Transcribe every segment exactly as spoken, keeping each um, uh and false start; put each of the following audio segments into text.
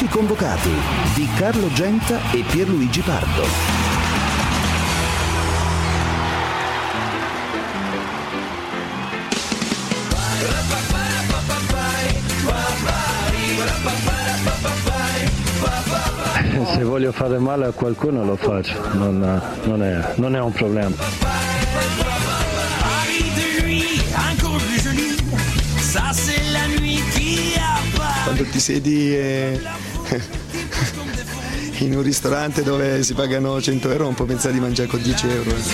Tutti convocati di Carlo Genta e Pierluigi Pardo. Se voglio fare male a qualcuno lo faccio, non, non, è, non è un problema. Quando ti siedi eh, in un ristorante dove si pagano cento euro non puoi pensare di mangiare con dieci euro. Eh.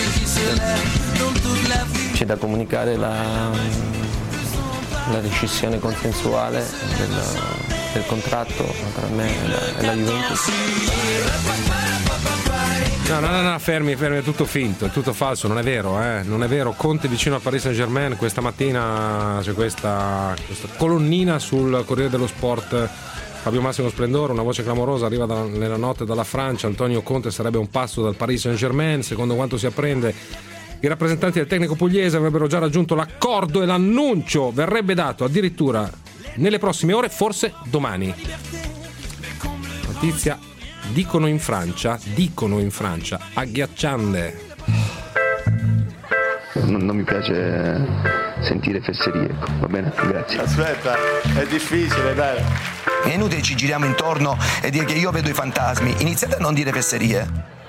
C'è da comunicare la, la rescissione consensuale del, del contratto tra me e la, e la Juventus. No, no, no, no, fermi, fermi, è tutto finto, è tutto falso, non è vero, eh? Non è vero. Conte vicino a Paris Saint-Germain, questa mattina c'è questa, questa colonnina sul Corriere dello Sport. Fabio Massimo Splendore, una voce clamorosa, arriva da, nella notte dalla Francia. Antonio Conte sarebbe un passo dal Paris Saint-Germain, secondo quanto si apprende. I rappresentanti del tecnico pugliese avrebbero già raggiunto l'accordo e l'annuncio verrebbe dato addirittura nelle prossime ore, forse domani. Notizia, dicono in Francia, dicono in Francia, agghiacciante. Non, non mi piace sentire fesserie, ecco, va bene? Grazie. Aspetta, è difficile, dai. È inutile ci giriamo intorno e dire che io vedo i fantasmi. Iniziate a non dire fesserie.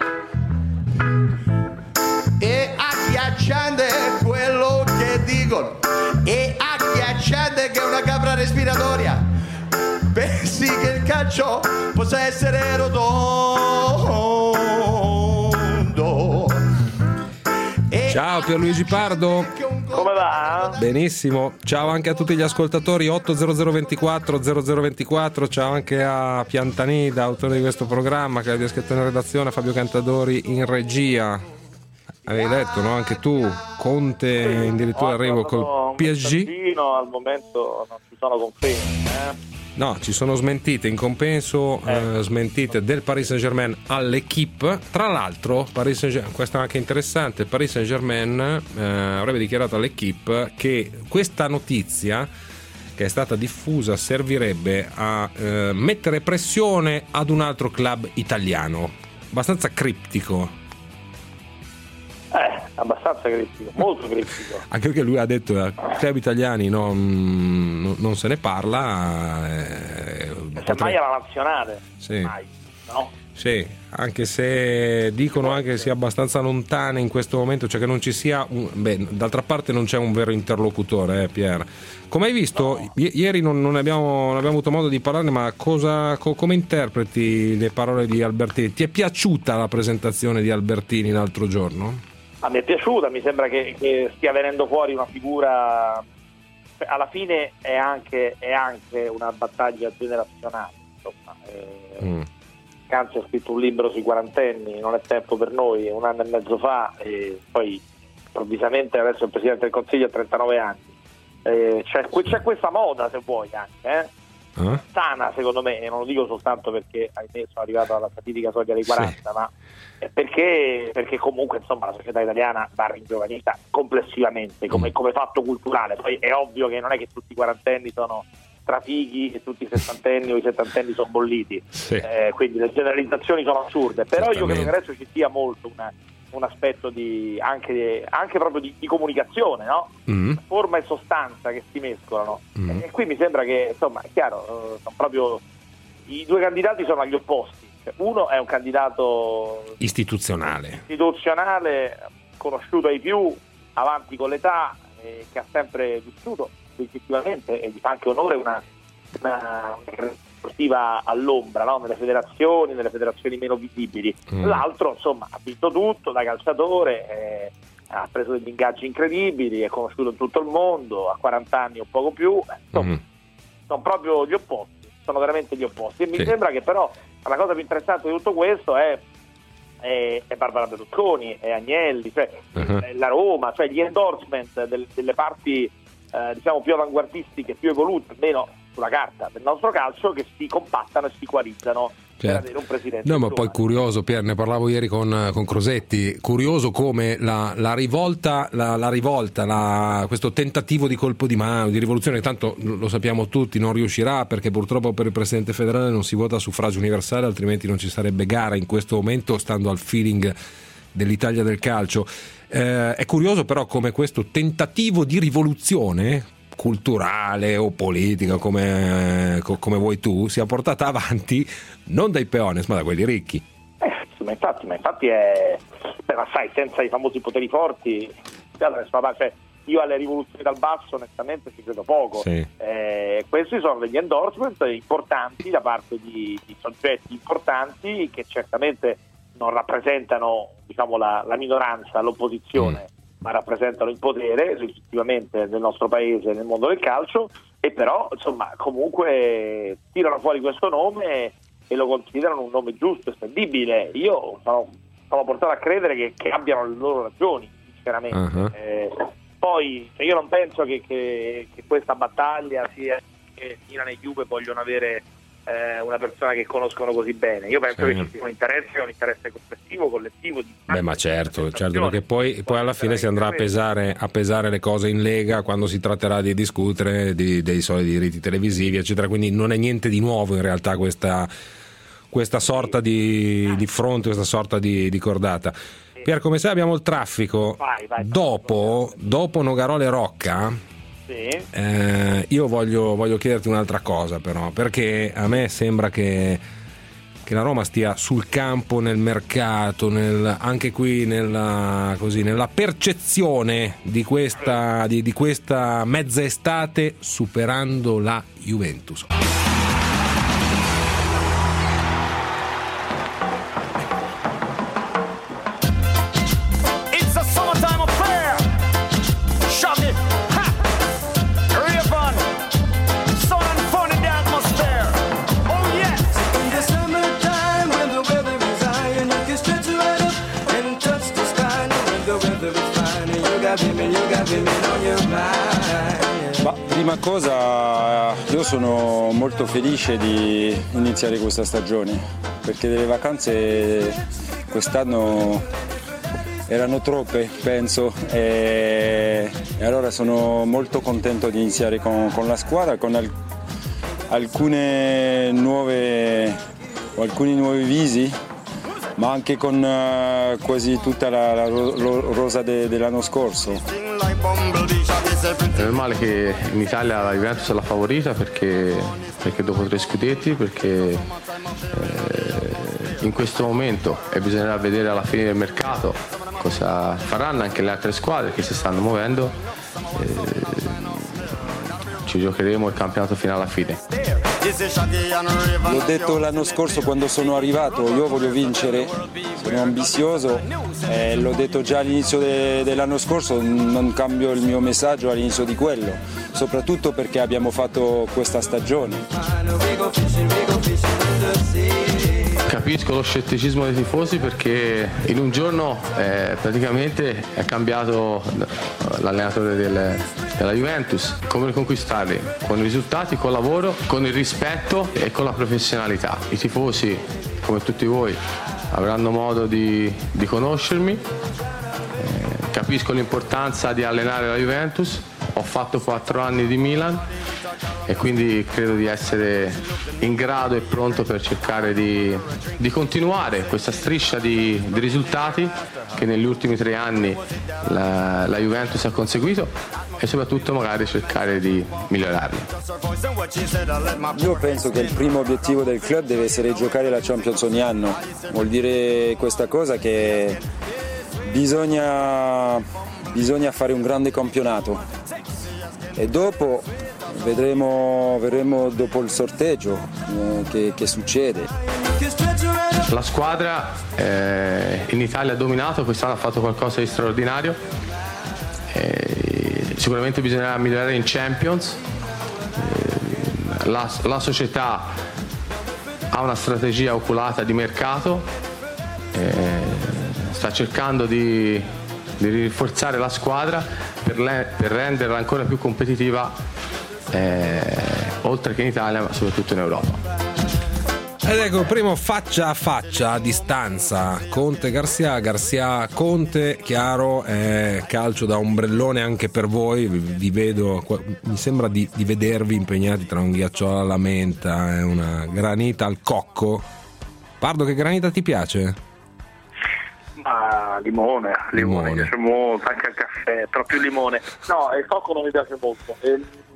È agghiacciante quello che dicono. È agghiacciante che è una capra respiratoria. Pensi che il calcio possa essere rotondo. Ciao Pierluigi Pardo. Come va? Benissimo. Ciao anche a tutti gli ascoltatori. otto zero zero ventiquattro zero zero ventiquattro. Ciao anche a Piantanida, autore di questo programma, che abbia scritto in redazione, Fabio Cantadori in regia. Avevi detto, no? Anche tu, Conte in addirittura arrivo col P S G. Al momento non ci sono conferme, eh? No, ci sono smentite in compenso, eh. Eh, smentite del Paris Saint-Germain all'Equipe. Tra l'altro, Paris Saint-Germain, questo è anche interessante, Paris Saint-Germain eh, avrebbe dichiarato all'Equipe che questa notizia che è stata diffusa servirebbe a eh, mettere pressione ad un altro club italiano. Abbastanza criptico. Eh, abbastanza critico, molto critico. Anche perché lui ha detto che ai club italiani non, non se ne parla. Eh, Semmai alla nazionale. Sì. Mai, no? Sì, anche se dicono anche che sia abbastanza lontana in questo momento, cioè che non ci sia un, beh, d'altra parte non c'è un vero interlocutore, eh, Pier. Come hai visto, no. I- ieri non, non, abbiamo, non abbiamo avuto modo di parlare, ma cosa, co- come interpreti le parole di Albertini? Ti è piaciuta la presentazione di Albertini l'altro giorno? Ah, mi è piaciuta, mi sembra che, che stia venendo fuori una figura, alla fine è anche, è anche una battaglia generazionale, insomma. Eh, mm. Canzi ha scritto un libro sui quarantenni, non è tempo per noi, un anno e mezzo fa, e poi improvvisamente adesso il Presidente del Consiglio ha trentanove anni. Eh, c'è, c'è questa moda, se vuoi, anche, eh? Uh-huh. Sana secondo me, e non lo dico soltanto perché ahimè sono arrivato alla fatidica soglia dei quaranta, sì. Ma perché, perché comunque insomma la società italiana va ringiovanita complessivamente come, mm. come fatto culturale. Poi è ovvio che non è che tutti i quarantenni sono trafighi e tutti i sessantenni o i settantenni sono bolliti, sì. eh, quindi le generalizzazioni sono assurde, però io credo che adesso ci sia molto una, un aspetto di anche, anche proprio di, di comunicazione, no? Mm. Forma e sostanza che si mescolano, mm. e qui mi sembra che insomma è chiaro, sono proprio i due candidati sono agli opposti. Uno è un candidato istituzionale istituzionale conosciuto ai più, avanti con l'età, eh, che ha sempre vissuto effettivamente, e gli fa anche onore una, una sportiva all'ombra, no? Nelle federazioni, nelle federazioni meno visibili. Mm. L'altro insomma ha vinto tutto da calciatore, eh, ha preso degli ingaggi incredibili, è conosciuto in tutto il mondo, ha quaranta anni o poco più, insomma, mm. sono proprio gli opposti, sono veramente gli opposti, e mi sì. sembra che però la cosa più interessante di tutto questo è, è, è Barbara Berlusconi, è Agnelli, cioè uh-huh. la Roma, cioè gli endorsement del, delle parti eh, diciamo più avanguardistiche, più evolute, almeno sulla carta del nostro calcio, che si compattano e si coalizzano Certo. per avere un presidente. No, ma giovane. poi curioso, Pier, ne parlavo ieri con, con Crosetti, curioso come la, la rivolta, la, la rivolta la, questo tentativo di colpo di mano, di rivoluzione, che tanto lo sappiamo tutti, non riuscirà, perché purtroppo per il presidente federale non si vota a suffragio universale, altrimenti non ci sarebbe gara in questo momento, stando al feeling dell'Italia del calcio. Eh, è curioso però come questo tentativo di rivoluzione culturale o politica, come, come vuoi tu, sia portata avanti non dai peones ma da quelli ricchi. Eh, sì, ma infatti, ma infatti è, beh, ma sai, senza i famosi poteri forti, cioè, io alle rivoluzioni dal basso onestamente ci credo poco. Sì. Eh, questi sono degli endorsement importanti da parte di, di soggetti importanti che certamente non rappresentano, diciamo, la, la minoranza, l'opposizione, mm. ma rappresentano il potere effettivamente nel nostro paese, nel mondo del calcio, e però insomma comunque tirano fuori questo nome e lo considerano un nome giusto e spendibile. Io sono, sono portato a credere che, che abbiano le loro ragioni, sinceramente. Uh-huh. Eh, poi cioè io non penso che, che, che questa battaglia sia che Milan e Juve vogliono avere eh, una persona che conoscono così bene. Io penso sì. che ci sia un interesse, un interesse complessivo, collettivo. Di Beh, ma certo, certo, perché poi, poi alla fine si andrà a pesare, a pesare le cose in Lega quando si tratterà di discutere di, dei soliti diritti televisivi, eccetera. Quindi non è niente di nuovo in realtà questa, questa sorta di, di fronte, questa sorta di, di cordata. Pier, come sai abbiamo il traffico. Vai, vai, dopo, dopo Nogarole Rocca, sì. eh, io voglio, voglio chiederti un'altra cosa però, perché a me sembra che, che la Roma stia sul campo, nel mercato, nel, anche qui nella, così, nella percezione di questa, di, di questa mezza estate, superando la Juventus. Ma prima cosa, io sono molto felice di iniziare questa stagione, perché delle vacanze quest'anno erano troppe, penso, e, e allora sono molto contento di iniziare con, con la squadra, con al, alcune nuove o alcuni nuovi visi, ma anche con uh, quasi tutta la, la ro- rosa de- dell'anno scorso. È normale che in Italia la Juventus è la favorita perché, perché dopo tre scudetti, perché eh, in questo momento, e bisognerà vedere alla fine del mercato cosa faranno anche le altre squadre che si stanno muovendo, eh, ci giocheremo il campionato fino alla fine. L'ho detto l'anno scorso quando sono arrivato, io voglio vincere, sono ambizioso, eh, l'ho detto già all'inizio de- dell'anno scorso, non cambio il mio messaggio all'inizio di quello, soprattutto perché abbiamo fatto questa stagione. Capisco lo scetticismo dei tifosi perché in un giorno eh, praticamente è cambiato l'allenatore del, della Juventus. Come riconquistarli? Con i risultati, col lavoro, con il rispetto e con la professionalità. I tifosi, come tutti voi, avranno modo di, di conoscermi. Eh, capisco l'importanza di allenare la Juventus. Ho fatto quattro anni di Milan e quindi credo di essere in grado e pronto per cercare di, di continuare questa striscia di, di risultati che negli ultimi tre anni la, la Juventus ha conseguito e soprattutto magari cercare di migliorarli. Io penso che il primo obiettivo del club deve essere giocare la Champions ogni anno. Vuol dire questa cosa che bisogna, bisogna fare un grande campionato e dopo vedremo, vedremo dopo il sorteggio eh, che, che succede. La squadra eh, in Italia ha dominato, quest'anno ha fatto qualcosa di straordinario, eh, sicuramente bisognerà migliorare in Champions, eh, la, la società ha una strategia oculata di mercato, eh, sta cercando di, di rinforzare la squadra per, le, per renderla ancora più competitiva, eh, oltre che in Italia ma soprattutto in Europa. Ed ecco il primo faccia a faccia a distanza, Conte Garcia, Garcia Conte, chiaro, è calcio da ombrellone anche per voi, vi vedo, mi sembra di, di vedervi impegnati tra un ghiacciolo alla menta e una granita al cocco. Pardo, che granita ti piace? Ma limone, limone, mi piace molto, anche al caffè, però più limone. No, il cocco non mi piace molto. Eh,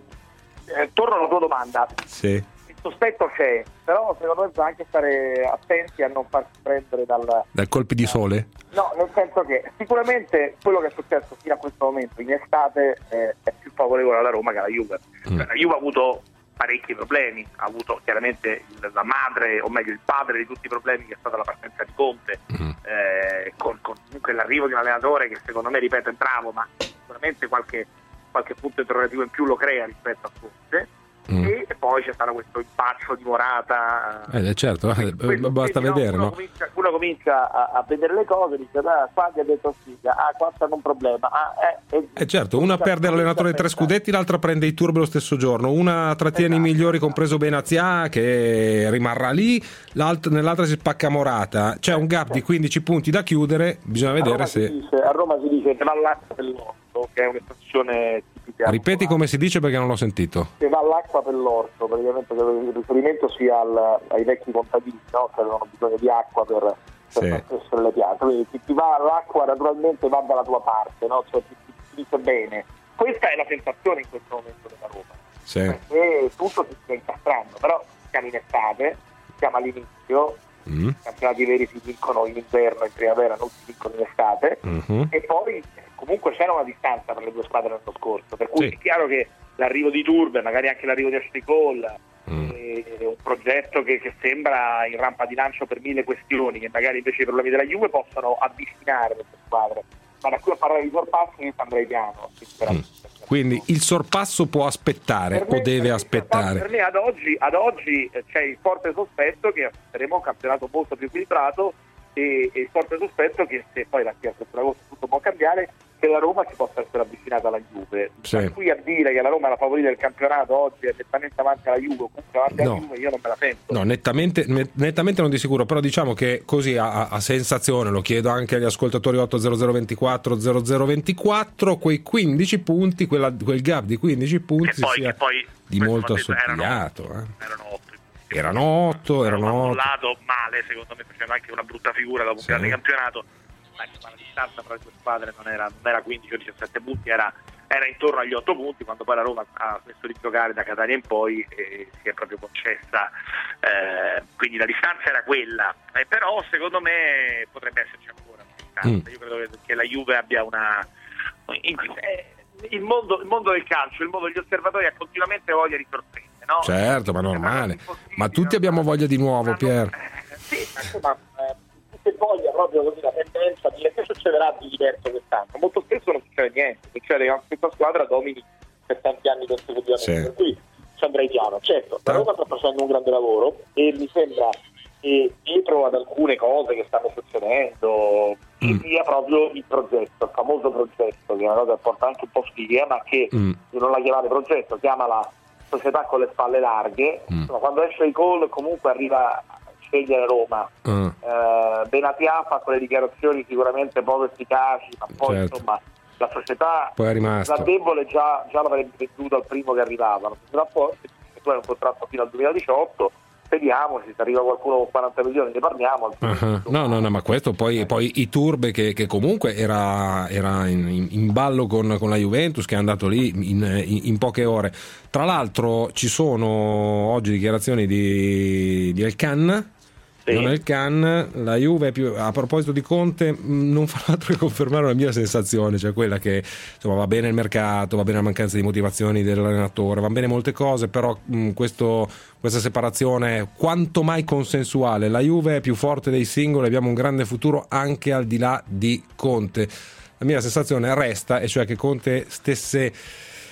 eh, torno alla tua domanda. Sì. Sospetto c'è, però secondo me bisogna anche stare attenti a non farsi prendere dal... Dal colpi di sole? No, nel senso che sicuramente quello che è successo fino a questo momento in estate eh, è più favorevole alla Roma che alla Juve. Mm. La Juve ha avuto parecchi problemi, ha avuto chiaramente la madre, o meglio il padre di tutti i problemi, che è stata la partenza di Conte, mm. eh, con, con comunque l'arrivo di un allenatore che secondo me, ripeto, è bravo, ma sicuramente qualche, qualche punto interrogativo in più lo crea rispetto a Conte. Mm. E poi c'è stato questo impaccio di Morata, eh, certo, eh, questo, basta quindi, vedere, uno, no? Comincia, uno comincia a, a vedere le cose, dice ah, qua ti ha detto sfiga, ah qua c'è un problema, ah, eh, eh, eh certo, una perde l'allenatore di tre scudetti, l'altra prende i turbi lo stesso giorno, una trattiene esatto. i migliori compreso Benazia che rimarrà lì, l'altra, nell'altra si spacca Morata, c'è un gap di quindici punti da chiudere, bisogna vedere a Roma se si dice, a Roma si dice che va all'acqua dell'orto, che è un'espressione tipica. Ripeti come si dice perché non l'ho sentito. Che va all'acqua per l'orto, praticamente il riferimento sia al, ai vecchi contadini, no? Che avevano bisogno di acqua per, per sì. far crescere le piante. Quindi chi ti va all'acqua naturalmente va dalla tua parte, no? Cioè ti, ti, ti dice bene. Questa è la sensazione in questo momento della Roma. Sì. Perché tutto si sta incastrando, però siamo in estate, siamo all'inizio, mm. i campionati veri si vincono in inverno, in primavera, non si vincono in estate, mm-hmm. e poi comunque c'era una distanza per le due squadre l'anno scorso, per cui sì. è chiaro che l'arrivo di Turbe, magari anche l'arrivo di Ashley Cole, mm. è un progetto che, che sembra in rampa di lancio per mille questioni, che magari invece i problemi della Juve possono avvicinare le due squadre, ma da qui a parlare di sorpasso io andrei piano, sinceramente. Mm. Quindi il sorpasso può aspettare per me, o deve per aspettare? Per me ad oggi, ad oggi c'è il forte sospetto che assisteremo a un campionato molto più equilibrato e, e il forte sospetto che se poi la Chiesa di agosto tutto può cambiare, che la Roma ci possa essere avvicinata alla Juve. Sì. Da qui a dire che la Roma è la favorita del campionato oggi è nettamente avanti alla Juve o comunque avanti no. alla Juve, io non me la sento. No, nettamente, nettamente non di sicuro, però diciamo che così a, a sensazione, lo chiedo anche agli ascoltatori otto zero zero ventiquattro zero zero ventiquattro, quei quindici punti, quella, quel gap di quindici punti che poi, sia che poi, di molto assottigliato. Erano, eh. erano otto. Erano otto, erano otto. Lato male, secondo me, facendo anche una brutta figura dopo un sì. grande campionato. Ma la distanza tra le due squadre non era, non era quindici o diciassette punti, era, era intorno agli otto punti, quando poi la Roma ha smesso di giocare da Catania in poi e si è proprio concessa, eh, quindi la distanza era quella, eh, però secondo me potrebbe esserci ancora una distanza. Mm. Io credo che la Juve abbia una in, eh, il, mondo, il mondo del calcio, il mondo degli osservatori ha continuamente voglia di sorprendere, no? Certo, ma normale, ma tutti abbiamo voglia di nuovo, Pier. Eh, sì, insomma eh, se voglia proprio così la tendenza di che succederà di diverso quest'anno. Molto spesso non succede niente, succede che questa squadra domini per tanti anni consecutivamente, sì. per cui ci andrei piano. Certo, la Roma sta facendo un grande lavoro e mi sembra che dietro ad alcune cose che stanno succedendo ci mm. sia proprio il progetto, il famoso progetto, che è una cosa che porta anche un po' sfiga, ma che mm. non la chiamate progetto, chiamala società con le spalle larghe. Mm. Insomma, quando esce il gol comunque arriva scegliere Roma. Uh. eh, Benatia ha fatto le dichiarazioni sicuramente poco efficaci, ma poi certo. insomma la società poi è rimasto. La debole già, già l'avrebbe venduto al primo che arrivava, la società forte, tu hai un contratto fino al duemiladiciotto, vediamo se arriva qualcuno con quaranta milioni, ne parliamo. Uh-huh. No, no, no, ma questo poi, poi i Turbe che, che comunque era, era in, in ballo con, con la Juventus, che è andato lì in, in, in poche ore. Tra l'altro ci sono oggi dichiarazioni di, di Elkan. Non è il Can, la Juve più, a proposito di Conte non fa altro che confermare la mia sensazione, cioè quella che insomma va bene il mercato, va bene la mancanza di motivazioni dell'allenatore, va bene molte cose, però mh, questo, questa separazione è quanto mai consensuale. La Juve è più forte dei singoli, abbiamo un grande futuro anche al di là di Conte. La mia sensazione resta, e cioè che Conte stesse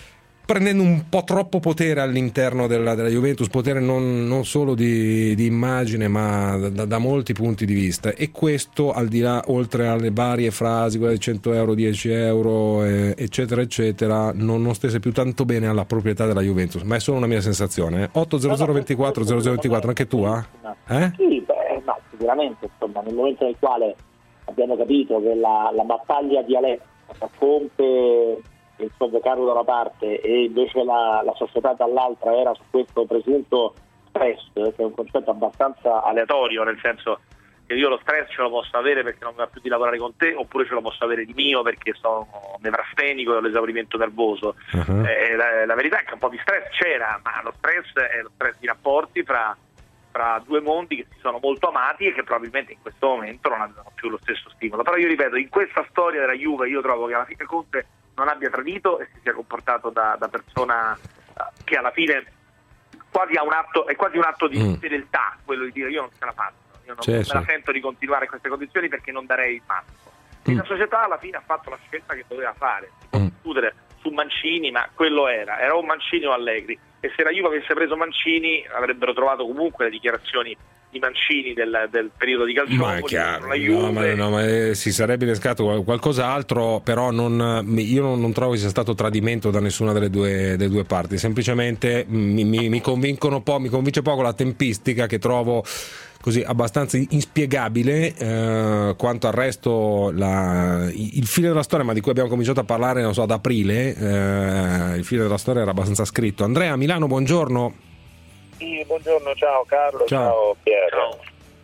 prendendo un po' troppo potere all'interno della, della Juventus, potere non, non solo di, di immagine ma da, da molti punti di vista, e questo al di là, oltre alle varie frasi, quelle di cento euro, dieci euro eh, eccetera eccetera, non, non stesse più tanto bene alla proprietà della Juventus, ma è solo una mia sensazione. eh. otto zero zero ventiquattro zero zero ventiquattro, anche tu? Eh? Sì, beh, no, sicuramente, insomma, nel momento nel quale abbiamo capito che la, la battaglia dialettica compie il sovraccarico da una parte e invece la, la società dall'altra era su questo presunto stress, che è un concetto abbastanza aleatorio, nel senso che io lo stress ce lo posso avere perché non mi va più di lavorare con te, oppure ce lo posso avere di mio perché sono nevrastenico e ho l'esaurimento nervoso. Uh-huh. Eh, la, la verità è che un po' di stress c'era, ma lo stress è lo stress di rapporti fra, fra due mondi che si sono molto amati e che probabilmente in questo momento non hanno più lo stesso stimolo. Però io ripeto, in questa storia della Juve io trovo che alla fine Conte non abbia tradito e si sia comportato da, da persona che alla fine quasi ha un atto, è quasi un atto di mm. fedeltà, quello di dire io non ce la faccio, io non c'è, me c'è. la sento di continuare in queste condizioni perché non darei il massimo. E mm. la società alla fine ha fatto la scelta che doveva fare, si può discutere su Mancini, ma quello era, era o Mancini o Allegri, e se la Juve avesse preso Mancini avrebbero trovato comunque le dichiarazioni di Mancini del, del periodo di Calciopoli. Ma è chiaro, la Juve. no, ma, no, ma eh, si sarebbe innescato qualcos'altro, però non, io non, non trovo che sia stato tradimento da nessuna delle due, delle due parti, semplicemente mi, mi, mi convincono po', mi convince poco la tempistica, che trovo così abbastanza inspiegabile. Eh, quanto al resto, la, il filo della storia, ma di cui abbiamo cominciato a parlare, non so, ad aprile, eh, il filo della storia era abbastanza scritto. Andrea Milano, buongiorno. Sì, buongiorno, ciao Carlo, ciao, ciao Piero. Ciao.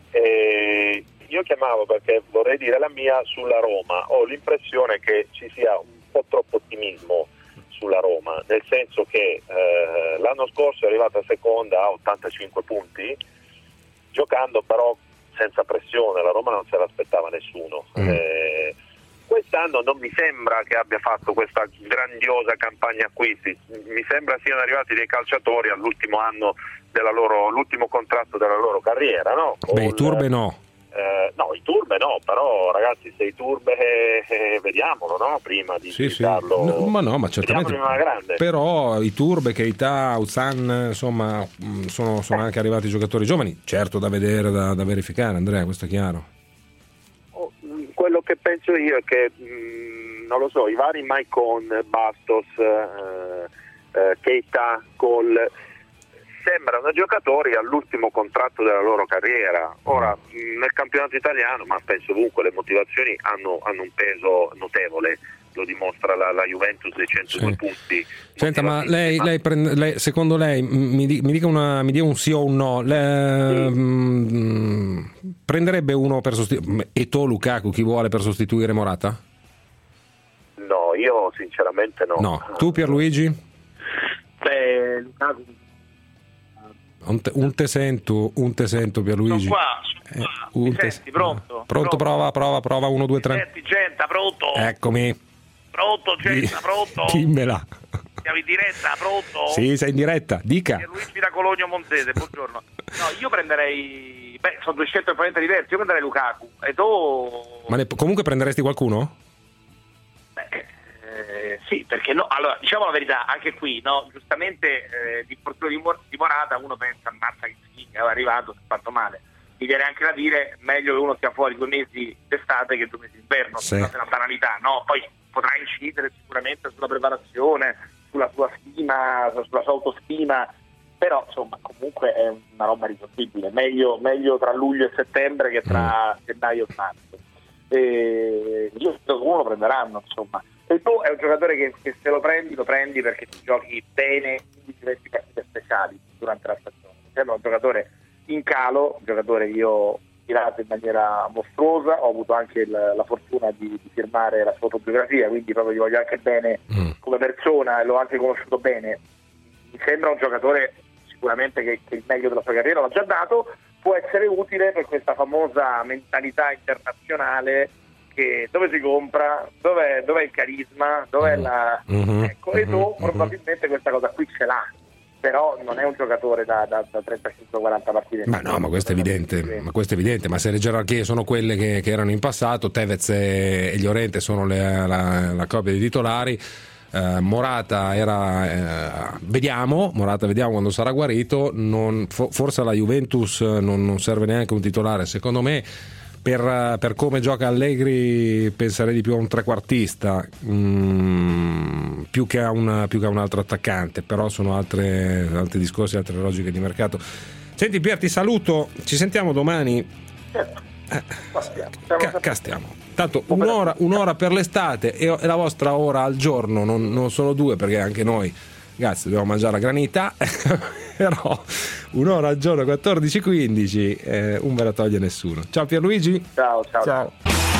Eh, io chiamavo perché vorrei dire la mia sulla Roma. Ho l'impressione che ci sia un po' troppo ottimismo sulla Roma, nel senso che eh, l'anno scorso è arrivata seconda a ottantacinque punti, giocando però senza pressione, la Roma non se l'aspettava nessuno. Mm. Eh, quest'anno non mi sembra che abbia fatto questa grandiosa campagna acquisti, mi sembra siano arrivati dei calciatori all'ultimo anno della loro, l'ultimo contratto della loro carriera, no? Beh, i Turbe no. Eh, no, i Turbe no, però ragazzi, se i Turbe eh, eh, vediamolo, no? Prima di sì, sì. darlo, no, ma no, ma certamente. Però i Turbe, Keita, Uzan, insomma, sono, sono eh. anche arrivati giocatori giovani, certo da vedere, da, da verificare, Andrea, questo è chiaro. Oh, quello che penso io è che mh, non lo so, i vari Maicon, Bastos, eh, eh, Keita, Cole sembrano giocatori all'ultimo contratto della loro carriera. Ora nel campionato italiano, ma penso ovunque, le motivazioni hanno, hanno un peso notevole, lo dimostra la, la Juventus dei centodue sì. punti. Senta, ma lei, lei, prende, lei secondo lei mi, mi dica una, mi dia un sì o un no, le, sì. mh, prenderebbe uno per sostituire Eto'o, Lukaku, chi vuole, per sostituire Morata? No, io sinceramente no. No, tu Pierluigi? Beh, Lukaku. Un te, un te sento, un te sento Pierluigi. Sono qua, sono qua. Eh, Mi te senti, pronto? Pronto, pronto, prova, prova, prova, uno, due, tre. Senti, Genta, pronto? Eccomi. Pronto, Genta, pronto? Dimmela. Siamo in diretta, pronto? Sì, sei in diretta, dica. Luigi da Cologno Montese, buongiorno. No, io prenderei, beh, sono due scelte probabilmente diverse, io prenderei Lukaku. E tu? Ma ne, comunque prenderesti qualcuno? Beh... Eh, sì, perché no, allora diciamo la verità, anche qui, no, giustamente eh, l'infortunio di, Mor- di Morata uno pensa, ammazza che figa, è arrivato, si è fatto male. Mi viene anche da dire, meglio che uno sia fuori due mesi d'estate che due mesi d'inverno, sì. È una banalità, no? Poi potrà incidere sicuramente sulla preparazione, sulla sua stima, sulla sua autostima, però insomma comunque è una roba risolvibile, meglio, meglio tra luglio e settembre che tra mm. gennaio e marzo. E io credo che uno lo prenderanno, insomma. E tu è un giocatore che, che se lo prendi, lo prendi perché ti giochi bene in diverse partite speciali durante la stagione. Mi sembra un giocatore in calo, un giocatore che io ho tirato in maniera mostruosa, ho avuto anche il, la fortuna di, di firmare la sua autobiografia, quindi proprio gli voglio anche bene mm. come persona e l'ho anche conosciuto bene. Mi sembra un giocatore sicuramente che, che il meglio della sua carriera l'ha già dato, può essere utile per questa famosa mentalità internazionale che dove si compra, dov'è, dov'è il carisma, dov'è la mm-hmm. ecco, e tu mm-hmm. probabilmente questa cosa qui ce l'ha, però non è un giocatore da, da, da trentacinque quaranta partite. Ma no, ma questo è evidente, ma questo è evidente, ma se le gerarchie sono quelle che, che erano in passato, Tevez e, e Llorente sono le, la, la coppia di titolari, Uh, Morata era uh, vediamo Morata vediamo quando sarà guarito. Non, for, forse alla Juventus non, non serve neanche un titolare, secondo me. Per, uh, per come gioca Allegri penserei di più a un trequartista mm, più, che a un, più che a un altro attaccante, però sono altre, altri discorsi, altre logiche di mercato. Senti Pier, ti saluto, ci sentiamo domani. Certo. Eh, ca- castiamo. Tanto un'ora, un'ora per l'estate e la vostra ora al giorno non, non sono due, perché anche noi ragazzi dobbiamo mangiare la granita. Però un'ora al giorno, quattordici quindici, eh, non ve la toglie nessuno. Ciao Pierluigi. Ciao, ciao. Ciao.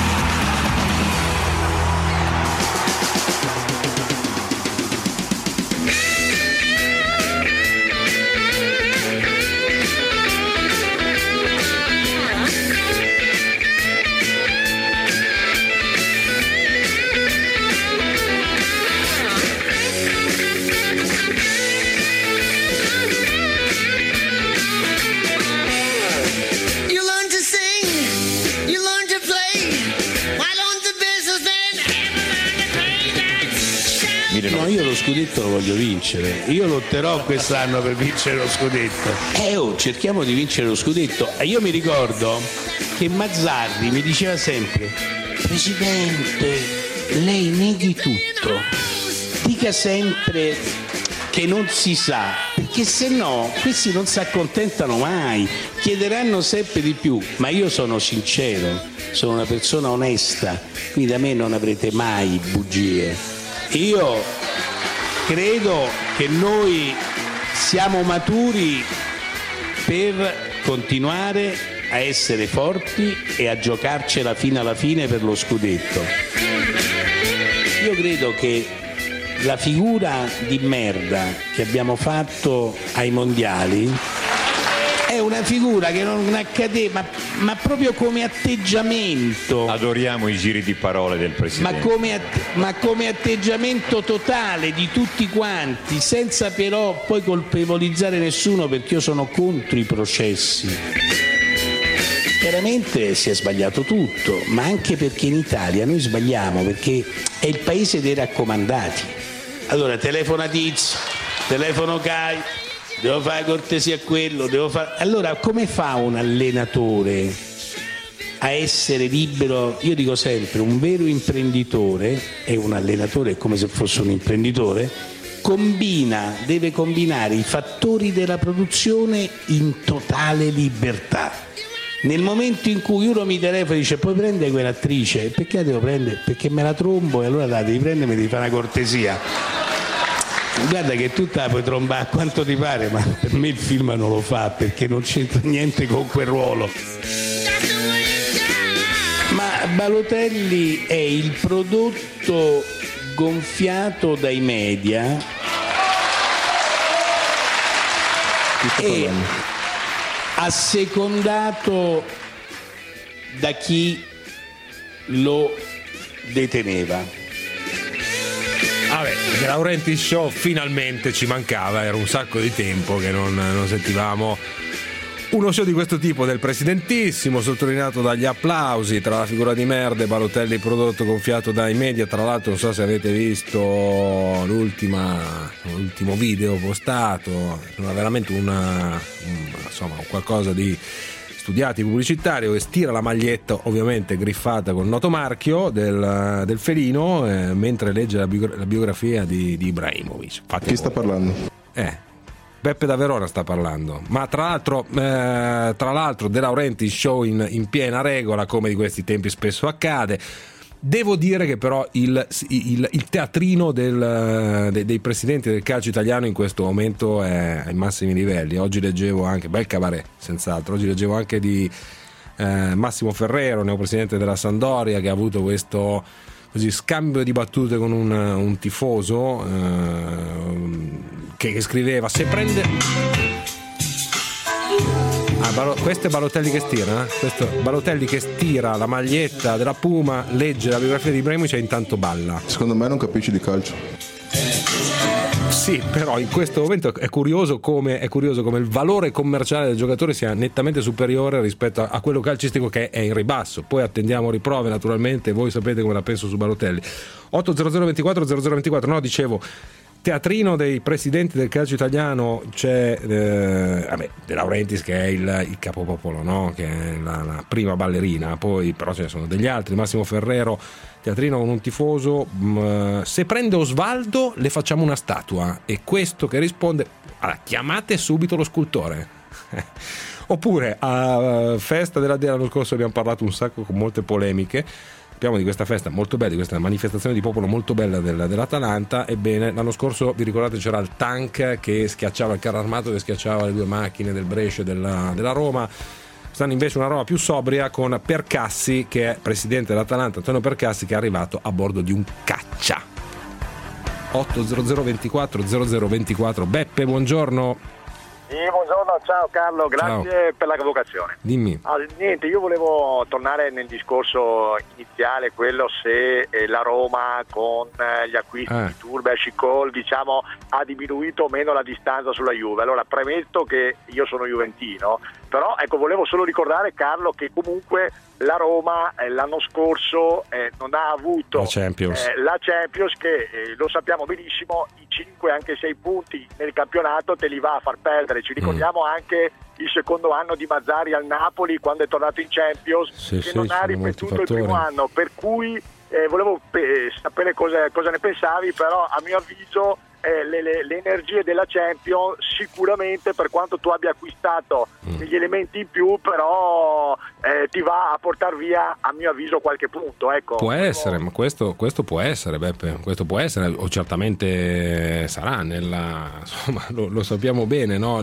No, io lo scudetto lo voglio vincere. Io lotterò quest'anno per vincere lo scudetto. Eh oh, cerchiamo di vincere lo scudetto. E io mi ricordo che Mazzarri mi diceva sempre: Presidente, lei neghi tutto. Dica sempre che non si sa, perché se no questi non si accontentano mai, chiederanno sempre di più. Ma io sono sincero, sono una persona onesta, quindi da me non avrete mai bugie. Io credo che noi siamo maturi per continuare a essere forti e a giocarcela fino alla fine per lo scudetto. Io credo che la figura di merda che abbiamo fatto ai mondiali è una figura che non accade, ma, ma proprio come atteggiamento. Adoriamo i giri di parole del Presidente. Ma come, att- ma come atteggiamento totale di tutti quanti, senza però poi colpevolizzare nessuno, perché io sono contro i processi. Chiaramente si è sbagliato tutto, ma anche perché in Italia noi sbagliamo, perché è il paese dei raccomandati. Allora telefona Tizio, telefono Cai, devo fare cortesia a quello, devo fare... Allora come fa un allenatore a essere libero? Io dico sempre, un vero imprenditore, e un allenatore è come se fosse un imprenditore, combina, deve combinare i fattori della produzione in totale libertà. Nel momento in cui uno mi telefona e dice puoi prendere quell'attrice, perché la devo prendere? Perché me la trombo, e allora la devi prendere e mi devi fare una cortesia. Guarda che tu te la puoi trombare a quanto ti pare, ma per me il film non lo fa, perché non c'entra niente con quel ruolo. Ma Balotelli è il prodotto gonfiato dai media e assecondato da chi lo deteneva. Vabbè, De Laurentiis Show finalmente ci mancava, era un sacco di tempo che non, non sentivamo uno show di questo tipo del presidentissimo, sottolineato dagli applausi tra la figura di merda e Balotelli prodotto gonfiato dai media. Tra l'altro non so se avete visto l'ultima, l'ultimo video postato, era veramente una, insomma, qualcosa di studiati, pubblicitario, che stira la maglietta ovviamente griffata col noto marchio del, del felino eh, mentre legge la, bio, la biografia di, di Ibrahimovic. Fate Chi voi. sta parlando? Eh, Beppe da Verona sta parlando, ma tra l'altro eh, tra l'altro De Laurentiis Show in, in piena regola, come di questi tempi spesso accade. Devo dire che però il, il, il teatrino del, de, dei presidenti del calcio italiano in questo momento è ai massimi livelli. Oggi leggevo anche, bel cabaret senz'altro, oggi leggevo anche di eh, Massimo Ferrero, neopresidente della Sampdoria, che ha avuto questo così scambio di battute con un, un tifoso eh, che, che scriveva: se prende... Ah, Balo- questo è Balotelli che stira, eh? Questo Balotelli che stira la maglietta della Puma, legge la biografia di Ibrahimovic e intanto balla. Secondo me non capisci di calcio. Sì, però in questo momento è curioso come, è curioso come il valore commerciale del giocatore sia nettamente superiore rispetto a, a quello calcistico, che è in ribasso. Poi attendiamo riprove, naturalmente, voi sapete come la penso su Balotelli. otto zero zero ventiquattro zero zero ventiquattro, no, dicevo, teatrino dei presidenti del calcio italiano, c'è eh, vabbè, De Laurentiis, che è il, il capopopolo, no? Che è la, la prima ballerina, poi però ce ne sono degli altri, Massimo Ferrero, teatrino con un tifoso, mh, se prende Osvaldo le facciamo una statua, e questo che risponde: allora, chiamate subito lo scultore. Oppure a festa della Dea l'anno scorso abbiamo parlato un sacco con molte polemiche. Parliamo di questa festa molto bella, di questa manifestazione di popolo molto bella del, dell'Atalanta. Ebbene, l'anno scorso, vi ricordate, c'era il tank che schiacciava, il carro armato che schiacciava le due macchine del Brescia e della, della Roma. Stanno invece una Roma più sobria, con Percassi, che è presidente dell'Atalanta, Antonio Percassi, che è arrivato a bordo di un caccia. otto zero zero ventiquattro zero zero ventiquattro. Beppe, buongiorno. Sì, buongiorno, ciao Carlo, grazie Ciao. per la convocazione. Dimmi. Ah, niente, io volevo tornare nel discorso iniziale, quello se eh, la Roma con eh, gli acquisti Eh. di Turbe e Scicol, diciamo, ha diminuito o meno la distanza sulla Juve. Allora, premetto che io sono juventino, però ecco, volevo solo ricordare, Carlo, che comunque la Roma eh, l'anno scorso eh, non ha avuto La Champions. eh, la Champions, che eh, lo sappiamo benissimo, i cinque anche sei punti nel campionato te li va a far perdere. Ci ricordiamo mm. anche il secondo anno di Mazzarri al Napoli, quando è tornato in Champions, Sì, che sì, non ci ha sono molti ripetuto il fattori. primo anno, per cui eh, volevo pe- sapere cosa, cosa ne pensavi, però a mio avviso eh, le, le, le energie della Champions sicuramente, per quanto tu abbia acquistato mm. degli elementi in più, però eh, ti va a portare via, a mio avviso, qualche punto, ecco. Può essere, ma questo, questo può essere, Beppe, questo può essere, o certamente sarà, nella, insomma, lo, lo sappiamo bene, no?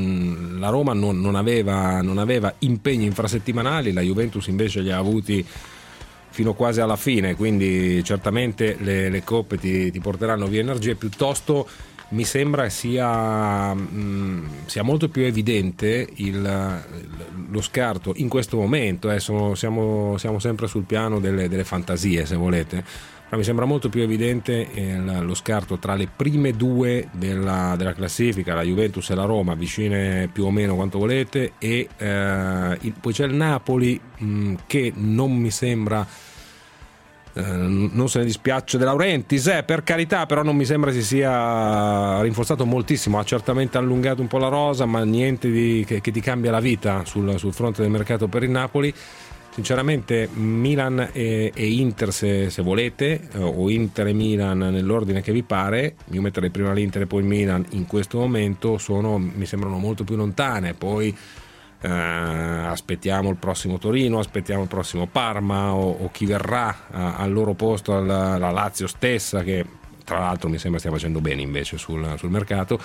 La Roma non, non, aveva, non aveva impegni infrasettimanali, la Juventus invece li ha avuti fino quasi alla fine, quindi certamente le, le coppe ti, ti porteranno via energie. Piuttosto mi sembra sia, mh, sia molto più evidente il, lo scarto in questo momento, eh, sono, siamo, siamo sempre sul piano delle, delle fantasie, se volete, però mi sembra molto più evidente eh, lo scarto tra le prime due della, della classifica, la Juventus e la Roma, vicine più o meno quanto volete, e eh, il, poi c'è il Napoli mh, che non mi sembra, eh, non se ne dispiace De Laurentiis, eh, per carità, però non mi sembra si sia rinforzato moltissimo, ha certamente allungato un po' la rosa, ma niente di, che, che ti cambia la vita sul, sul fronte del mercato per il Napoli. Sinceramente Milan e, e Inter, se, se volete, o Inter e Milan nell'ordine che vi pare, io metterei prima l'Inter e poi il Milan in questo momento, sono, mi sembrano molto più lontane. Poi eh, aspettiamo il prossimo Torino, aspettiamo il prossimo Parma, o, o chi verrà a, al loro posto, alla, la Lazio stessa, che tra l'altro mi sembra stia facendo bene invece sul, sul mercato.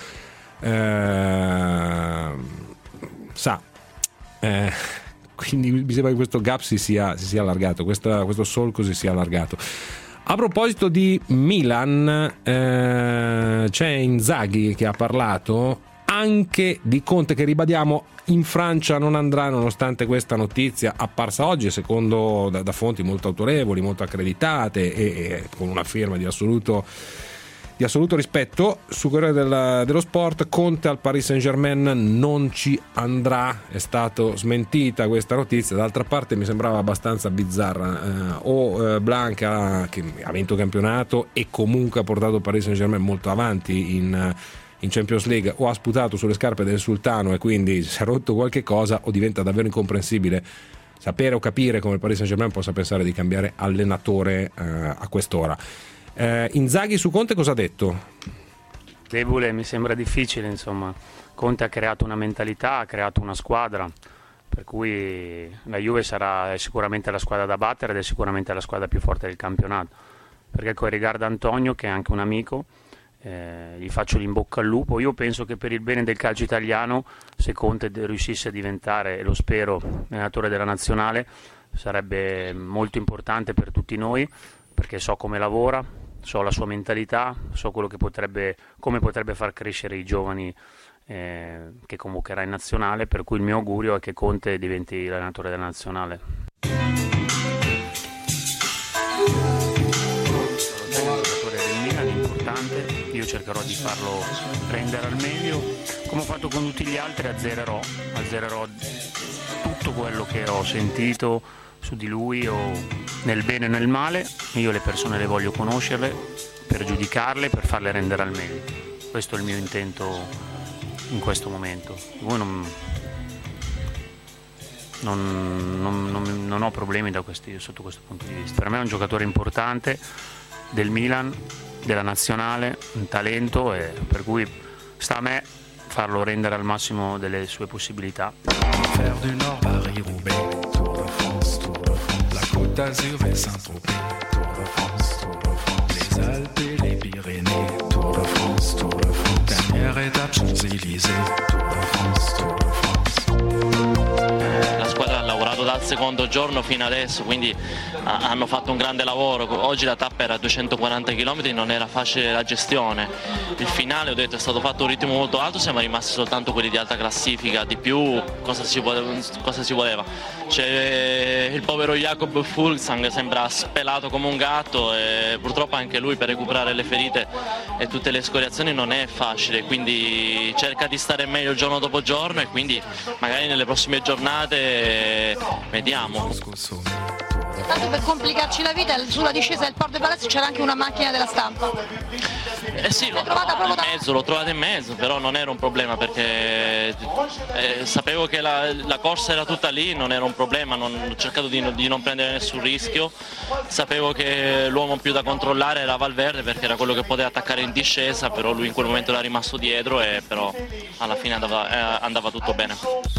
Eh, sa eh, quindi mi sembra che questo gap si sia, si sia allargato, questa, questo solco si sia allargato. A proposito di Milan, eh, c'è Inzaghi che ha parlato anche di Conte, che ribadiamo in Francia non andrà, nonostante questa notizia apparsa oggi, secondo da, da fonti molto autorevoli, molto accreditate, e, e con una firma di assoluto di assoluto rispetto. Su Corriere del, dello Sport, Conte al Paris Saint-Germain non ci andrà, è stato smentita questa notizia. D'altra parte mi sembrava abbastanza bizzarra, eh, o eh, Blanca, che ha vinto campionato e comunque ha portato il Paris Saint-Germain molto avanti in, in Champions League, o ha sputato sulle scarpe del sultano e quindi si è rotto qualche cosa, o diventa davvero incomprensibile sapere o capire come il Paris Saint-Germain possa pensare di cambiare allenatore eh, a quest'ora. Eh, Inzaghi su Conte cosa ha detto? Debole, mi sembra difficile, insomma. Conte ha creato una mentalità, ha creato una squadra, per cui la Juve sarà sicuramente la squadra da battere ed è sicuramente la squadra più forte del campionato. Perché con riguardo a Antonio, che è anche un amico, eh, gli faccio l'in bocca al lupo. Io penso che per il bene del calcio italiano, se Conte riuscisse a diventare, e lo spero, allenatore della nazionale, sarebbe molto importante per tutti noi, perché so come lavora, so la sua mentalità, so quello che potrebbe, come potrebbe far crescere i giovani eh, che convocherà in nazionale, per cui il mio augurio è che Conte diventi l'allenatore della nazionale. Il giocatore del Milan è importante, io cercherò cercherò di farlo rendere al meglio. Come ho fatto con tutti gli altri, azzererò, azzererò tutto quello che ho sentito su di lui, o nel bene o nel male. Io le persone le voglio conoscerle per giudicarle, per farle rendere al meglio. Questo è il mio intento in questo momento. Voi non, non, non, non, non ho problemi da questi, sotto questo punto di vista. Per me è un giocatore importante del Milan, della nazionale, un talento, e per cui sta a me farlo rendere al massimo delle sue possibilità. Faire du Nord, Paris-Roubaix, Tour de France, Tour de France, la Côte d'Azur et Saint-Tropez, Tour de France, Tour de France, les Alpes et les Pyrénées, Tour de France, Tour de France, dernière étape Champs-Élysées, Tour de France, Tour de France. La squadra ha lavorato dal secondo giorno fino adesso, quindi a- hanno fatto un grande lavoro. Oggi la tappa era a duecentoquaranta chilometri, non era facile la gestione. Il finale, ho detto, è stato fatto a un ritmo molto alto, siamo rimasti soltanto quelli di alta classifica, di più cosa si voleva? Cosa si voleva? C'è il povero Jakob Fuglsang, sembra spelato come un gatto, e purtroppo anche lui per recuperare le ferite e tutte le scoriazioni non è facile, quindi cerca di stare meglio giorno dopo giorno, e quindi magari nelle prossime giornate vediamo. Tanto per complicarci la vita, sulla discesa del Port de Valais c'era anche una macchina della stampa. Eh sì, l'ho trovata in mezzo, l'ho trovata in mezzo, però non era un problema, perché eh, sapevo che la, la corsa era tutta lì, non era un problema, non, ho cercato di, di non prendere nessun rischio. Sapevo che l'uomo più da controllare era Valverde, perché era quello che poteva attaccare in discesa, però lui in quel momento era rimasto dietro, e però alla fine andava, eh, andava tutto bene.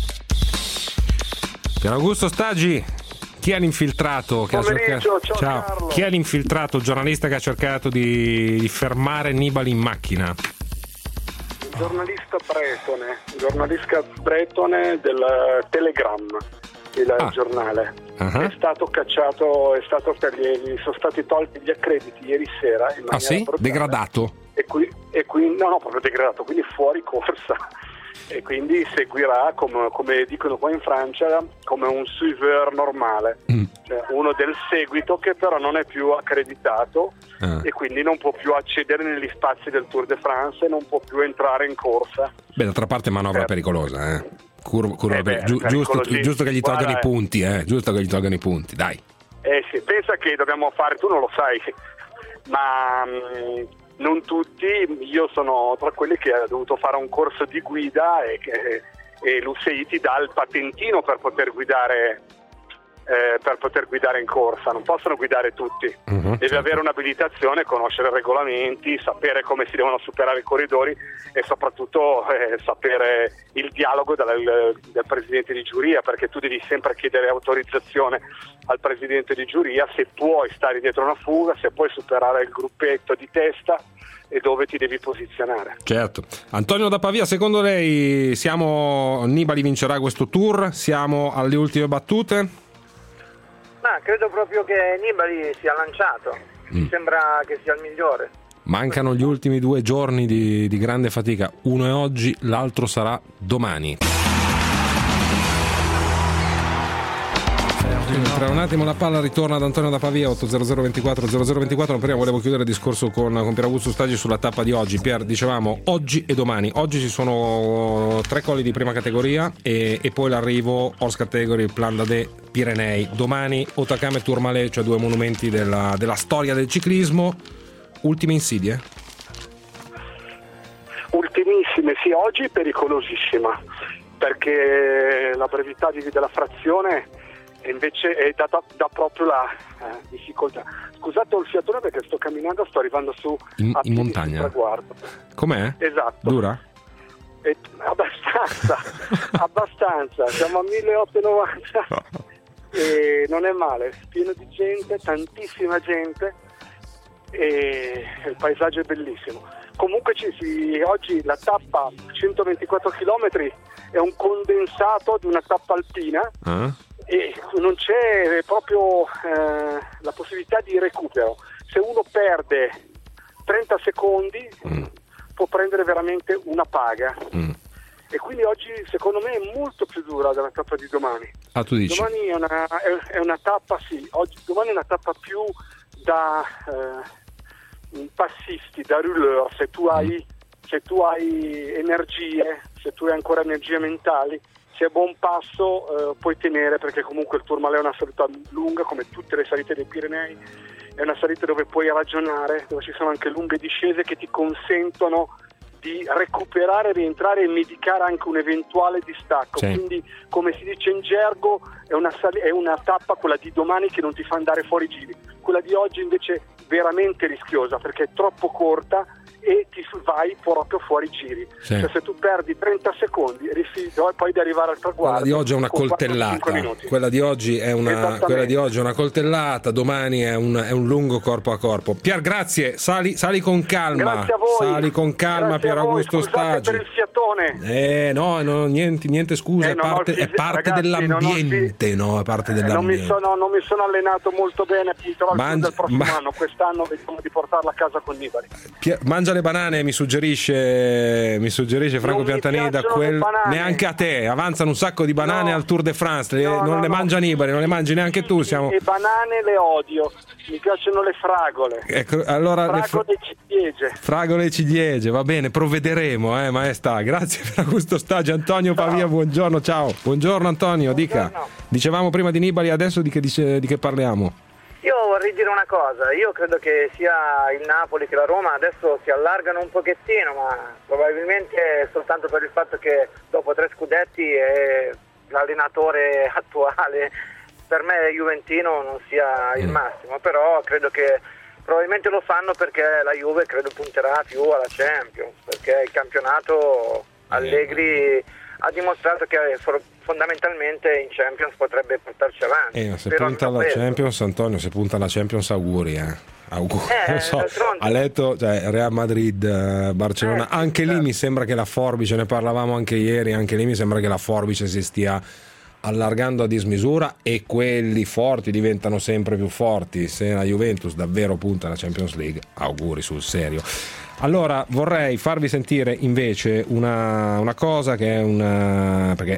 Pier Augusto Staggi, chi è l'infiltrato che ha cercato... ciao, ciao. Carlo. Chi è l'infiltrato, il giornalista che ha cercato di, di fermare Nibali in macchina? Il giornalista bretone, il giornalista bretone del Telegram, il Ah. giornale. Uh-huh. È stato cacciato, è stato per gli, gli sono stati tolti gli accrediti ieri sera in maniera Ah sì? brutale. Degradato? E qui, e qui no, no, proprio degradato, quindi fuori corsa. E quindi seguirà, come, come dicono qua in Francia, come un suiveur normale, mm. cioè uno del seguito che però non è più accreditato Ah. e quindi non può più accedere negli spazi del Tour de France e non può più entrare in corsa. Beh, d'altra parte manovra Eh. pericolosa, eh. Curva, curva Eh beh, per- giu- giusto, pericolosissimo. giusto che gli tolgano Guarda, i punti, eh. Giusto che gli tolgano i punti, dai. Eh sì, pensa che dobbiamo fare, tu non lo sai, ma mh, non tutti, io sono tra quelli che ha dovuto fare un corso di guida e, che- e l'U S I ti dà il patentino per poter guidare eh, per poter guidare in corsa, non possono guidare tutti. Mhm, Devi avere un'abilitazione, conoscere i regolamenti, sapere come si devono superare i corridori e soprattutto eh, sapere il dialogo del, del presidente di giuria, perché tu devi sempre chiedere autorizzazione al presidente di giuria se puoi stare dietro una fuga, se puoi superare il gruppetto di testa e dove ti devi posizionare. Certo. Antonio da Pavia, secondo lei siamo Nibali vincerà questo tour? Siamo alle ultime battute? Ma credo proprio che Nibali sia lanciato, mi sembra che sia il migliore. Mancano gli ultimi due giorni di, di grande fatica. Uno è oggi, l'altro sarà domani. Tra un attimo la palla ritorna ad Antonio da Pavia, otto zero zero ventiquattro zero zero ventiquattro. Prima volevo chiudere il discorso con, con Pier Augusto Staggi sulla tappa di oggi. Pier, dicevamo oggi e domani. Oggi ci sono tre colli di prima categoria e, e poi l'arrivo Horse Category, Plan d'Ade, Pirenei. Domani Otakam e Tourmalet, cioè due monumenti della, della storia del ciclismo. Ultime insidie? Ultimissime, sì, oggi pericolosissima, perché la brevità di, della frazione invece è data da proprio la eh, difficoltà. Scusate ho il fiatone perché sto camminando, sto arrivando su In, a in piedi montagna? sul traguardo. Com'è? Esatto. Dura? E, abbastanza, abbastanza, siamo a milleottocentonovanta e non è male, pieno di gente, tantissima gente e il paesaggio è bellissimo. Comunque ci si, oggi la tappa centoventiquattro chilometri è un condensato di una tappa alpina Ah? e non c'è proprio eh, la possibilità di recupero. Se uno perde trenta secondi Mm. può prendere veramente una paga. Mm. E quindi oggi secondo me è molto più dura della tappa di domani. Ah, tu dici? Domani è una, è, è una tappa, sì, oggi, domani è una tappa più da, eh, passisti da rouleur, se tu hai, se tu hai energie, se tu hai ancora energie mentali, se è buon passo eh, puoi tenere, perché comunque il Tourmalet è una salita lunga come tutte le salite dei Pirenei, è una salita dove puoi ragionare, dove ci sono anche lunghe discese che ti consentono di recuperare, rientrare e medicare anche un eventuale distacco. Sì. Quindi, come si dice in gergo, è una, sal- è una tappa, quella di domani, che non ti fa andare fuori giri. Quella di oggi invece è veramente rischiosa, perché è troppo corta e ti vai proprio fuori giri. Sì. Cioè, se tu perdi trenta secondi rischi poi di arrivare al traguardo. Quella di oggi è una coltellata. Quella di oggi è una, quella di oggi è una coltellata, domani è un, è un lungo corpo a corpo. Pier, grazie, sali, sali con calma. Grazie a voi. Sali con calma, grazie Pier Augusto Staggi. Per il fiatone. Eh no, no niente, niente scusa, eh, è parte, è parte ragazzi, dell'ambiente, no, è parte eh, dell'ambiente. Non mi, sono, non mi sono allenato molto bene, però Mangi, il prossimo ma... anno, quest'anno vediamo di portarla a casa con Nibali. Pier, mangia le banane, mi suggerisce mi suggerisce Franco non Piantaneda, quel... neanche a te, avanzano un sacco di banane no. al Tour de France, le, no, non no, le mangia no. Nibali, non le mangi neanche tu. Siamo... Le banane le odio, mi piacciono le fragole. Ecco, allora fragole le e ciliegie. Fragole e ciliegie, va bene, provvederemo, eh, maestà. Grazie per questo stagio. Antonio Pavia, ciao. Buongiorno, ciao. Buongiorno Antonio, buongiorno. Dica. Dicevamo prima di Nibali, adesso di che, dice, di che parliamo? Io vorrei dire una cosa, io credo che sia il Napoli che la Roma adesso si allargano un pochettino, ma probabilmente soltanto per il fatto che dopo tre scudetti è l'allenatore attuale, per me Juventino non sia il massimo, però credo che probabilmente lo fanno perché la Juve credo punterà più alla Champions, perché il campionato Allegri ha dimostrato che fondamentalmente in Champions potrebbe portarci avanti. Eh, se punta alla Champions, Antonio, se punta alla Champions, auguri, eh. Auguri. Eh, non so, ha letto, cioè, Real Madrid, Barcellona, eh, anche certo. Lì mi sembra che la forbice, ne parlavamo anche ieri, anche lì mi sembra che la forbice si stia allargando a dismisura e quelli forti diventano sempre più forti. Se la Juventus davvero punta alla Champions League, auguri sul serio. Allora vorrei farvi sentire invece una, una cosa che è una, perché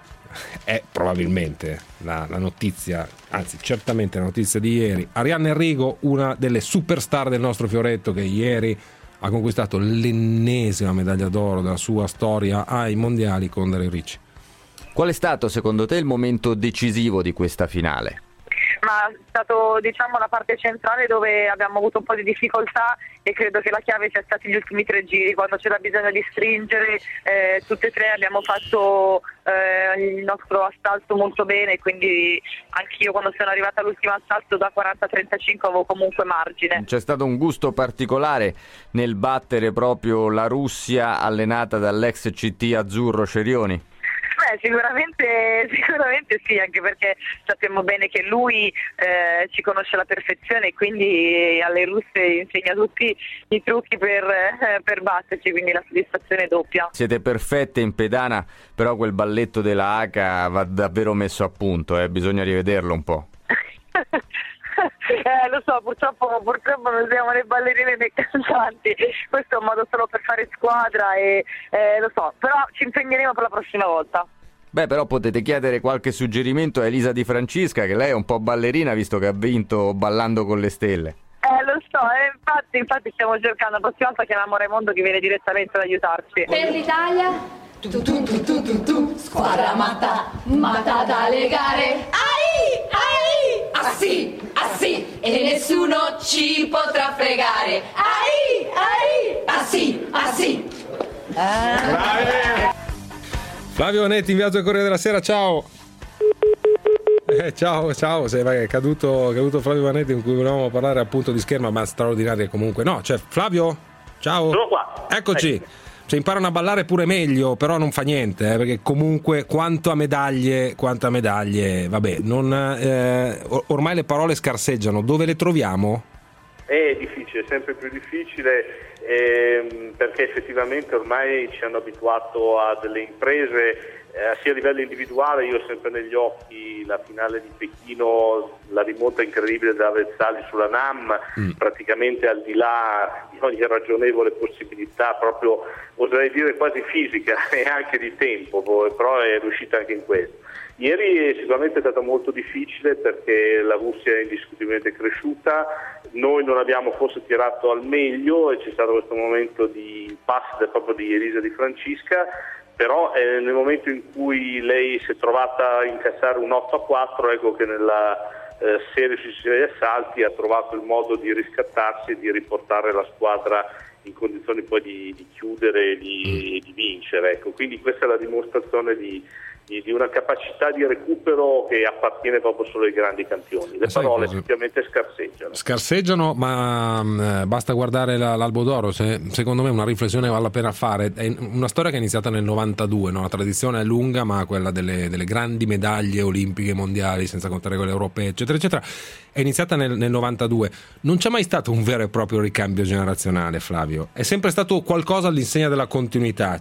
è probabilmente la, la notizia, anzi certamente la notizia di ieri. Arianna Enrico, una delle superstar del nostro fioretto, che ieri ha conquistato l'ennesima medaglia d'oro della sua storia ai mondiali con Dario Ricci. Qual è stato secondo te il momento decisivo di questa finale? Ma è stato, diciamo, la parte centrale dove abbiamo avuto un po' di difficoltà, e credo che la chiave sia stati gli ultimi tre giri, quando c'era bisogno di stringere. Eh, tutte e tre abbiamo fatto eh, il nostro assalto molto bene, quindi anch'io quando sono arrivata all'ultimo assalto da quaranta a trentacinque avevo comunque margine. C'è stato un gusto particolare nel battere proprio la Russia allenata dall'ex C T azzurro Cerioni? Beh, sicuramente, sicuramente sì, anche perché sappiamo bene che lui eh, ci conosce alla perfezione, quindi alle russe insegna tutti i trucchi per, eh, per batterci, quindi la soddisfazione è doppia. Siete perfette in pedana, però quel balletto della Haka va davvero messo a punto, eh? Bisogna rivederlo un po'. Eh, lo so, purtroppo, purtroppo non siamo né ballerine né cantanti, questo è un modo solo per fare squadra e eh, lo so, però ci impegneremo per la prossima volta. Beh, però potete chiedere qualche suggerimento a Elisa Di Francisca, che lei è un po' ballerina visto che ha vinto Ballando con le Stelle. Eh, lo so, eh, infatti, infatti stiamo cercando, la prossima volta chiamiamo Raimondo che viene direttamente ad aiutarci. Per l'Italia, tu tu tu tu tu tu, squadra matta, matta da legare. Ai, ai, ah sì, ah sì, e nessuno ci potrà fregare. Ai, ai, ah sì, ah sì. Ah. Flavio Vanetti in viaggio al Corriere della Sera, ciao. Eh, ciao, ciao, sei, è caduto, è caduto Flavio Vanetti, con cui volevamo parlare appunto di scherma, ma straordinaria comunque. No, cioè Flavio, ciao. Sono qua. Eccoci. Ecco. Cioè imparano a ballare pure meglio, però non fa niente, eh, perché comunque quanto a medaglie, quanto a medaglie, vabbè, non, eh, ormai le parole scarseggiano. Dove le troviamo? È difficile, sempre più difficile, ehm, perché effettivamente ormai ci hanno abituato a delle imprese eh, sia a livello individuale. Io ho sempre negli occhi la finale di Pechino, la rimonta incredibile da Vezzali sulla Nam, mm. praticamente al di là di ogni ragionevole possibilità, proprio oserei dire quasi fisica e anche di tempo, però è riuscita anche in questo. Ieri sicuramente è stato molto difficile perché la Russia è indiscutibilmente cresciuta, noi non abbiamo forse tirato al meglio e c'è stato questo momento di impasse proprio di Elisa Di Francisca, però eh, nel momento in cui lei si è trovata a incassare un otto a quattro, ecco che nella eh, serie successiva agli assalti ha trovato il modo di riscattarsi e di riportare la squadra in condizioni poi di, di chiudere e di, di vincere. Ecco. Quindi questa è la dimostrazione di, di, di una capacità di recupero che appartiene proprio solo ai grandi campioni. Le parole effettivamente scarseggiano. Scarseggiano, ma mh, basta guardare la, l'Albo d'Oro. Se, secondo me una riflessione vale la pena fare. È una storia che è iniziata nel novantadue, no? La tradizione è lunga, ma quella delle, delle grandi medaglie olimpiche mondiali, senza contare quelle europee, eccetera, eccetera, è iniziata nel, nel novantadue. Non c'è mai stato un vero e proprio ricambio generazionale, Flavio. È sempre stato qualcosa all'insegna della continuità.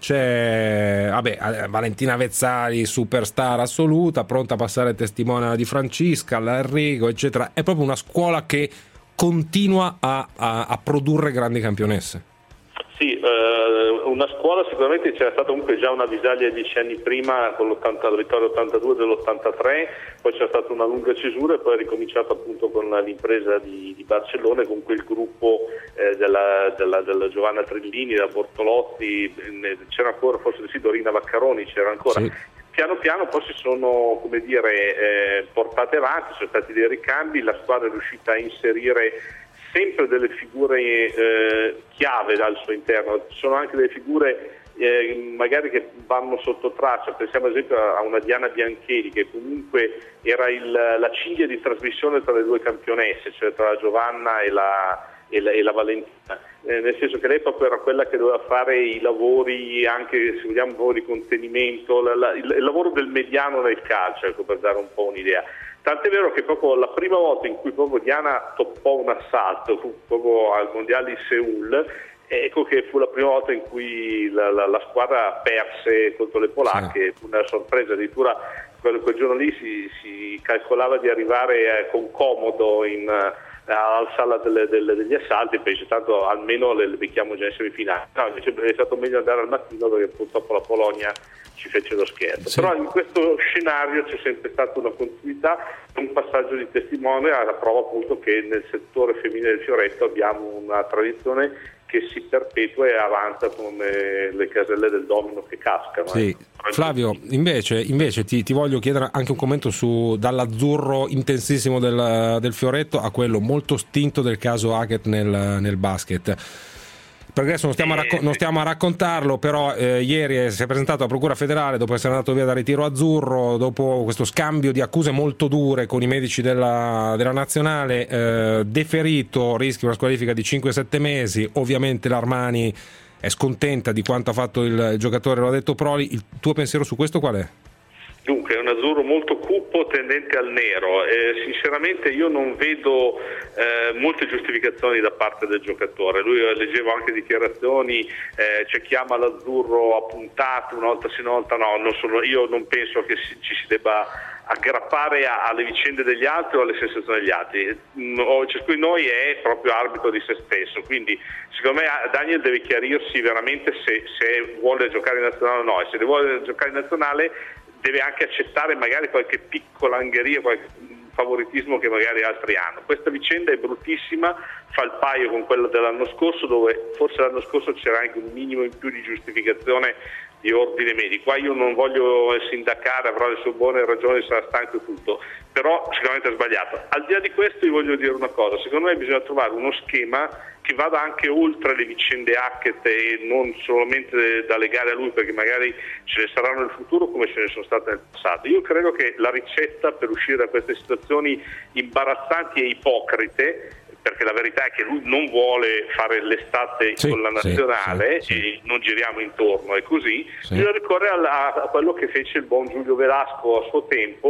C'è vabbè, Valentina Vezzali, superstar assoluta, pronta a passare il testimone alla Di Francisca, alla Enrico, eccetera. È proprio una scuola che continua a, a, a produrre grandi campionesse. Sì, eh, una scuola sicuramente c'era stata comunque già una Bisaglia dieci anni prima con l'ottanta, la vittoria ottantadue dell'ottantatré, poi c'è stata una lunga cesura e poi è ricominciato appunto con l'impresa di, di Barcellona, con quel gruppo eh, della, della, della Giovanna Trillini, da Bortolotti, c'era ancora forse sì, Dorina Vaccaroni, c'era ancora. Sì. Piano piano poi si sono, come dire, eh, portate avanti, sono stati dei ricambi, la squadra è riuscita a inserire sempre delle figure eh, chiave al suo interno, ci sono anche delle figure eh, magari che vanno sotto traccia, pensiamo ad esempio a una Diana Biancheli che comunque era il, la cinghia di trasmissione tra le due campionesse, cioè tra la Giovanna e la, e la, e la Valentina, eh, nel senso che lei proprio era quella che doveva fare i lavori, anche se vogliamo un po' di contenimento, la, la, il, il lavoro del mediano nel calcio, ecco, per dare un po' un'idea. Tant'è vero che proprio la prima volta in cui proprio Diana toppò un assalto fu proprio al Mondiale di Seul, ecco che fu la prima volta in cui la, la, la squadra perse contro le polacche, fu una sorpresa, addirittura quel, quel giorno lì si, si calcolava di arrivare eh, con comodo in, uh, alla sala delle, delle, degli assalti, penso tanto almeno le, le becchiamo già in semifinale. No, invece è stato meglio andare al mattino perché purtroppo la Polonia ci fece lo scherzo, sì. Però in questo scenario c'è sempre stata una continuità, un passaggio di testimone alla prova appunto che nel settore femminile del fioretto abbiamo una tradizione che si perpetua e avanza come le caselle del domino che cascano. Sì. Eh. Flavio, invece, invece ti, ti voglio chiedere anche un commento su dall'azzurro intensissimo del, del fioretto a quello molto stinto del caso Hackett nel, nel basket. Perché adesso non stiamo, a, racco- non stiamo a raccontarlo, però eh, ieri si è presentato alla Procura Federale dopo essere andato via da ritiro azzurro, dopo questo scambio di accuse molto dure con i medici della, della nazionale, eh, deferito, rischia una squalifica di cinque sette mesi. Ovviamente l'Armani è scontenta di quanto ha fatto il, il giocatore, lo ha detto Proli. Il tuo pensiero su questo qual è? Dunque è un azzurro molto cupo tendente al nero, eh, sinceramente io non vedo eh, molte giustificazioni da parte del giocatore. Lui, eh, leggevo anche dichiarazioni, eh, c'è chi chiama l'azzurro appuntato una volta sì una volta no, non sono, io non penso che si, ci si debba aggrappare a, alle vicende degli altri o alle sensazioni degli altri. Mm, ciascuno di noi è proprio arbitro di se stesso, quindi secondo me Daniel deve chiarirsi veramente se, se vuole giocare in nazionale o no, e se vuole giocare in nazionale deve anche accettare magari qualche piccola angheria, qualche favoritismo che magari altri hanno. Questa vicenda è bruttissima, fa il paio con quella dell'anno scorso, dove forse l'anno scorso c'era anche un minimo in più di giustificazione di ordine medico. Qua io non voglio sindacare, avrà le sue buone ragioni, sarà stanco e tutto, però sicuramente è sbagliato. Al di là di questo io voglio dire una cosa, secondo me bisogna trovare uno schema che vada anche oltre le vicende Hackett e non solamente da legare a lui, perché magari ce ne saranno nel futuro come ce ne sono state nel passato. Io credo che la ricetta per uscire da queste situazioni imbarazzanti e ipocrite, perché la verità è che lui non vuole fare l'estate sì, con la nazionale, sì, sì, sì. E non giriamo intorno, è così, sì. Bisogna ricorrere a, a quello che fece il buon Giulio Velasco a suo tempo,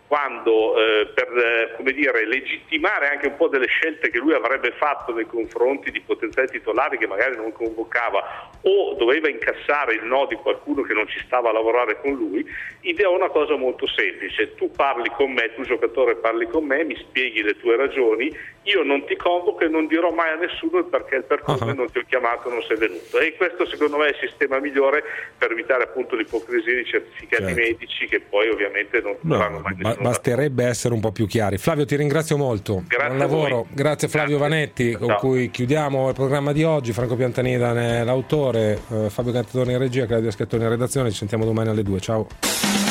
quando eh, per eh, come dire, legittimare anche un po' delle scelte che lui avrebbe fatto nei confronti di potenziali titolari che magari non convocava o doveva incassare il no di qualcuno che non ci stava a lavorare con lui, ideò una cosa molto semplice: tu parli con me, tu giocatore parli con me, mi spieghi le tue ragioni, io non ti convoco e non dirò mai a nessuno il perché il per come uh-huh. non ti ho chiamato, non sei venuto. E questo secondo me è il sistema migliore per evitare appunto l'ipocrisia di certificati certo. medici che poi ovviamente non no, faranno mai nessuno. Basterebbe essere un po' più chiari. Flavio, ti ringrazio molto. Grazie Buon lavoro. Grazie Flavio Grazie. Vanetti, con Ciao. cui chiudiamo il programma di oggi. Franco Piantanida è l'autore, eh, Fabio Cantatore in regia, Claudia Schettoni in redazione. Ci sentiamo domani alle due. Ciao.